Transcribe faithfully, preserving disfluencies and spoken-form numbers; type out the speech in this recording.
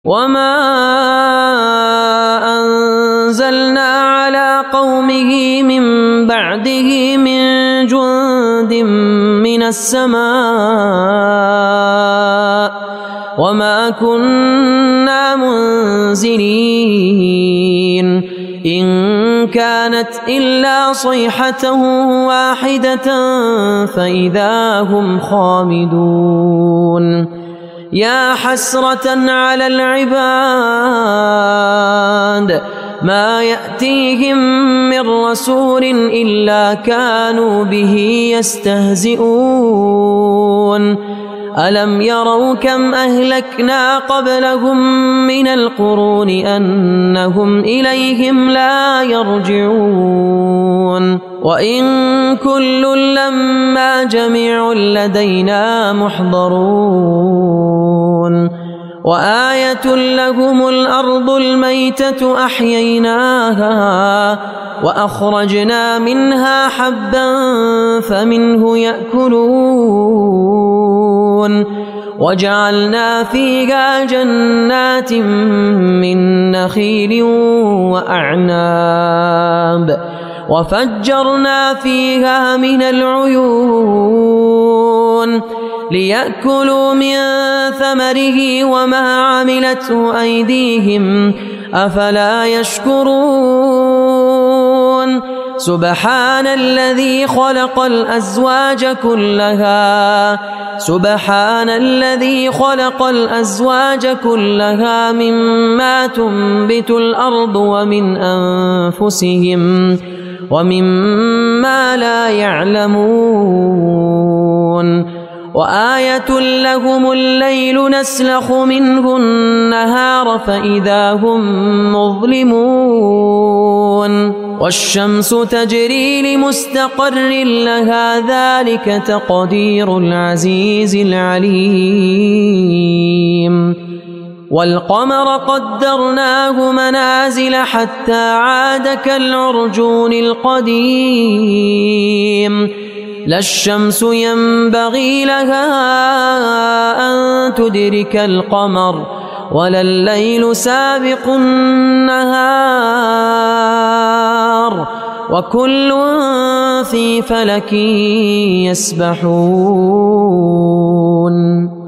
وما أنزلنا على قومه من بعده من جند من السماء وما كنا منزلين إن كانت إلا صيحة واحدة فإذا هم خامدون يا حسرة على العباد ما يأتيهم من رسول إلا كانوا به يستهزئون ألم يروا كم أهلكنا قبلهم من القرون أنهم إليهم لا يرجعون وإن كل لما جميع لدينا محضرون وآية لهم الأرض الميتة أحييناها وأخرجنا منها حبا فمنه يأكلون وجعلنا فيها جنات من نخيل وأعناب وفجرنا فيها من العيون ليأكلوا من ثمره وما عملته أيديهم أفلا يشكرون سبحان الذي خلق الأزواج كلها سبحان الذي خلق الأزواج كلها مما تنبت الأرض ومن أنفسهم ومما لا يعلمون وآية لهم الليل نسلخ منه النهار فإذا هم مظلمون والشمس تجري لمستقر لها ذلك تقدير العزيز العليم والقمر قدرناه منازل حتى عاد كالعرجون القديم لا الشمس ينبغي لها أن تدرك القمر ولا الليل سابق النهار وكل في فلك يسبحون